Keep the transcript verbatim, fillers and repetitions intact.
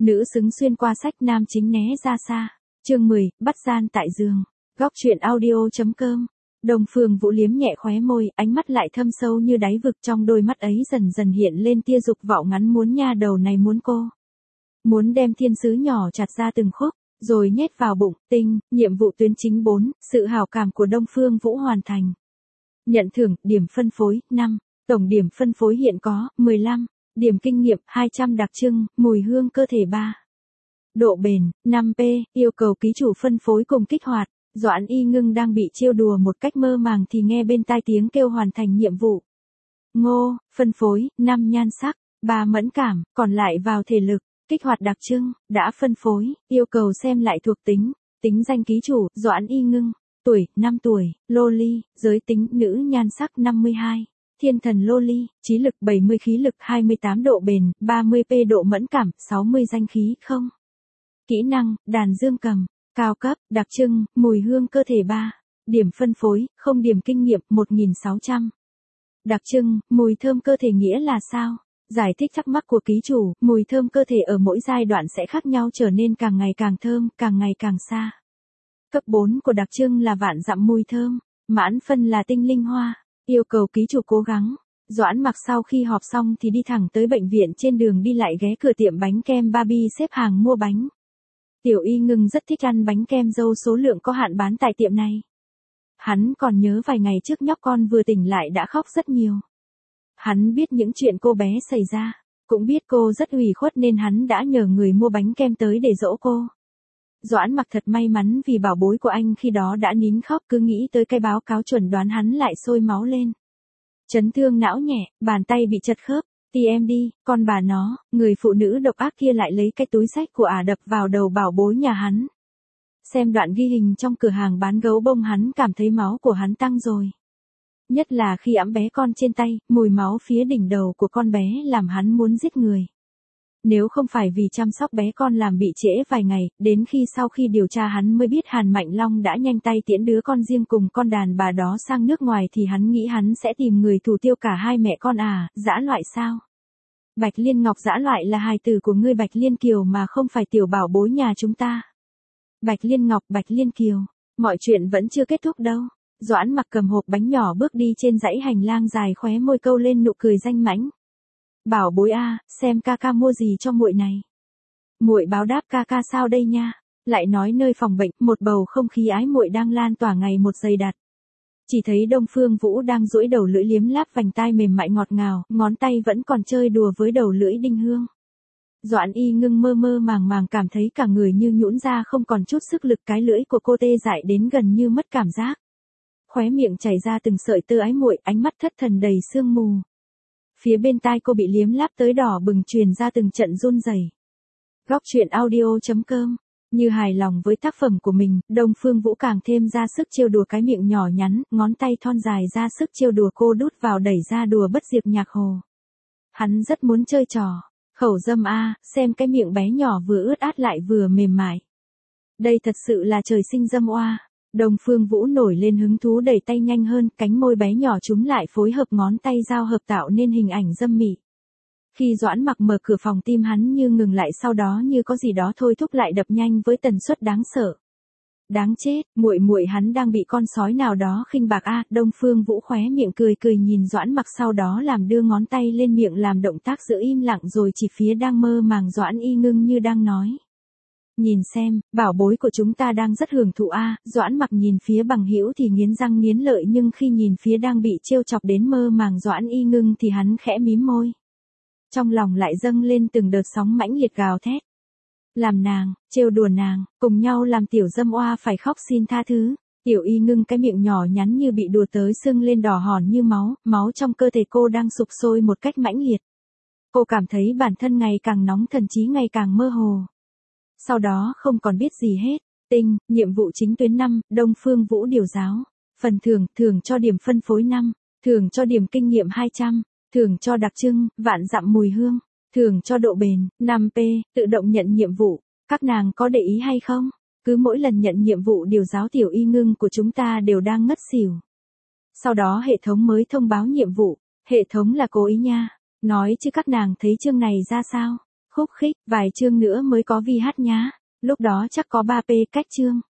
Nữ xứng xuyên qua sách, nam chính né ra xa. Chương mười, bắt gian tại giường. Góc truyện audio chấm com. Đông Phương Vũ liếm nhẹ khóe môi, ánh mắt lại thâm sâu như đáy vực, trong đôi mắt ấy dần dần hiện lên tia dục vọng ngắn muốn nha đầu này muốn cô. Muốn đem thiên sứ nhỏ chặt ra từng khúc, rồi nhét vào bụng. Tinh, nhiệm vụ tuyến chính bốn, sự hảo cảm của Đông Phương Vũ hoàn thành. Nhận thưởng, điểm phân phối, năm. Tổng điểm phân phối hiện có, mười lăm. Điểm kinh nghiệm, hai trăm. Đặc trưng, mùi hương cơ thể ba. Độ bền, năm P, yêu cầu ký chủ phân phối cùng kích hoạt. Doãn Y Ngưng đang bị trêu đùa một cách mơ màng thì nghe bên tai tiếng kêu hoàn thành nhiệm vụ. Ngô, phân phối, năm nhan sắc, ba mẫn cảm, còn lại vào thể lực. Kích hoạt đặc trưng, đã phân phối, yêu cầu xem lại thuộc tính. Tính danh ký chủ, Doãn Y Ngưng. Tuổi, năm tuổi, Loli, giới tính, nữ nhan sắc năm mươi hai. Thiên thần Loli, trí lực bảy mươi, khí lực hai mươi tám, độ bền, ba mươi P, độ mẫn cảm, sáu mươi, danh khí không. Kỹ năng, đàn dương cầm, cao cấp, đặc trưng, mùi hương cơ thể ba. Điểm phân phối, không. Điểm kinh nghiệm, một nghìn sáu trăm. Đặc trưng, mùi thơm cơ thể nghĩa là sao? Giải thích thắc mắc của ký chủ, mùi thơm cơ thể ở mỗi giai đoạn sẽ khác nhau, trở nên càng ngày càng thơm, càng ngày càng xa. Cấp bốn của đặc trưng là vạn dặm mùi thơm, mãn phân là tinh linh hoa. Yêu cầu ký chủ cố gắng. Doãn Mặc sau khi họp xong thì đi thẳng tới bệnh viện, trên đường đi lại ghé cửa tiệm bánh kem Barbie xếp hàng mua bánh. Tiểu Y Ngưng rất thích ăn bánh kem dâu số lượng có hạn bán tại tiệm này. Hắn còn nhớ vài ngày trước nhóc con vừa tỉnh lại đã khóc rất nhiều. Hắn biết những chuyện cô bé xảy ra, cũng biết cô rất ủy khuất nên hắn đã nhờ người mua bánh kem tới để dỗ cô. Doãn Mặc thật may mắn vì bảo bối của anh khi đó đã nín khóc, cứ nghĩ tới cái báo cáo chuẩn đoán hắn lại sôi máu lên. Chấn thương não nhẹ, bàn tay bị chật khớp, tê em đê, con bà nó, người phụ nữ độc ác kia lại lấy cái túi xách của ả đập vào đầu bảo bối nhà hắn. Xem đoạn ghi hình trong cửa hàng bán gấu bông hắn cảm thấy máu của hắn tăng rồi. Nhất là khi ẵm bé con trên tay, mùi máu phía đỉnh đầu của con bé làm hắn muốn giết người. Nếu không phải vì chăm sóc bé con làm bị trễ vài ngày, đến khi sau khi điều tra hắn mới biết Hàn Mạnh Long đã nhanh tay tiễn đứa con riêng cùng con đàn bà đó sang nước ngoài thì hắn nghĩ hắn sẽ tìm người thủ tiêu cả hai mẹ con à, dã loại sao? Bạch Liên Ngọc dã loại là hài tử của ngươi Bạch Liên Kiều mà không phải tiểu bảo bối nhà chúng ta. Bạch Liên Ngọc, Bạch Liên Kiều, mọi chuyện vẫn chưa kết thúc đâu. Doãn Mặc cầm hộp bánh nhỏ bước đi trên dãy hành lang dài, khóe môi câu lên nụ cười danh mãnh. Bảo bối a, xem ca ca mua gì cho muội này. Muội báo đáp ca ca sao đây nha. Lại nói nơi phòng bệnh, một bầu không khí ái muội đang lan tỏa ngày một dày đặc. Chỉ thấy Đông Phương Vũ đang duỗi đầu lưỡi liếm láp vành tai mềm mại ngọt ngào, ngón tay vẫn còn chơi đùa với đầu lưỡi đinh hương. Doãn Y Ngưng mơ mơ màng màng cảm thấy cả người như nhũn ra, không còn chút sức lực, cái lưỡi của cô tê dại đến gần như mất cảm giác. Khóe miệng chảy ra từng sợi tơ ái muội, ánh mắt thất thần đầy sương mù. Phía bên tai cô bị liếm láp tới đỏ bừng, truyền ra từng trận run rẩy. Góc truyện audio chấm com. Như hài lòng với tác phẩm của mình, Đông Phương Vũ càng thêm ra sức trêu đùa cái miệng nhỏ nhắn, ngón tay thon dài ra sức trêu đùa cô, đút vào đẩy ra đùa bất diệt nhạc hồ. Hắn rất muốn chơi trò khẩu dâm a, xem cái miệng bé nhỏ vừa ướt át lại vừa mềm mại. Đây thật sự là trời sinh dâm oa. Đông Phương Vũ nổi lên hứng thú, đẩy tay nhanh hơn, cánh môi bé nhỏ chúng lại phối hợp ngón tay giao hợp tạo nên hình ảnh dâm mị. Khi Doãn Mặc mở cửa phòng, tim hắn như ngừng lại, sau đó như có gì đó thôi thúc lại đập nhanh với tần suất đáng sợ. Đáng chết, muội muội hắn đang bị con sói nào đó khinh bạc a. Đông Phương Vũ khóe miệng cười cười nhìn Doãn Mặc, sau đó làm đưa ngón tay lên miệng làm động tác giữ im lặng, rồi chỉ phía đang mơ màng Doãn Y Ngưng như đang nói. Nhìn xem, bảo bối của chúng ta đang rất hưởng thụ a. Doãn Mặc nhìn phía bằng hữu thì nghiến răng nghiến lợi, nhưng khi nhìn phía đang bị trêu chọc đến mơ màng Doãn Y Ngưng thì hắn khẽ mím môi. Trong lòng lại dâng lên từng đợt sóng mãnh liệt gào thét. Làm nàng, trêu đùa nàng, cùng nhau làm tiểu dâm oa phải khóc xin tha thứ. Tiểu Y Ngưng cái miệng nhỏ nhắn như bị đùa tới sưng lên đỏ hòn như máu, máu trong cơ thể cô đang sục sôi một cách mãnh liệt. Cô cảm thấy bản thân ngày càng nóng, thần trí ngày càng mơ hồ. Sau đó không còn biết gì hết. Tinh, nhiệm vụ chính tuyến năm, Đông Phương Vũ điều giáo. Phần thưởng, thưởng cho điểm phân phối năm, thưởng cho điểm kinh nghiệm hai trăm, thưởng cho đặc trưng, vạn dặm mùi hương, thưởng cho độ bền, năm P, tự động nhận nhiệm vụ. Các nàng có để ý hay không? Cứ mỗi lần nhận nhiệm vụ điều giáo Tiểu Y Ngưng của chúng ta đều đang ngất xỉu. Sau đó hệ thống mới thông báo nhiệm vụ, hệ thống là cố ý nha. Nói chứ các nàng thấy chương này ra sao? Khúc khích, vài chương nữa mới có vi hát nhá. Lúc đó chắc có ba p cách chương.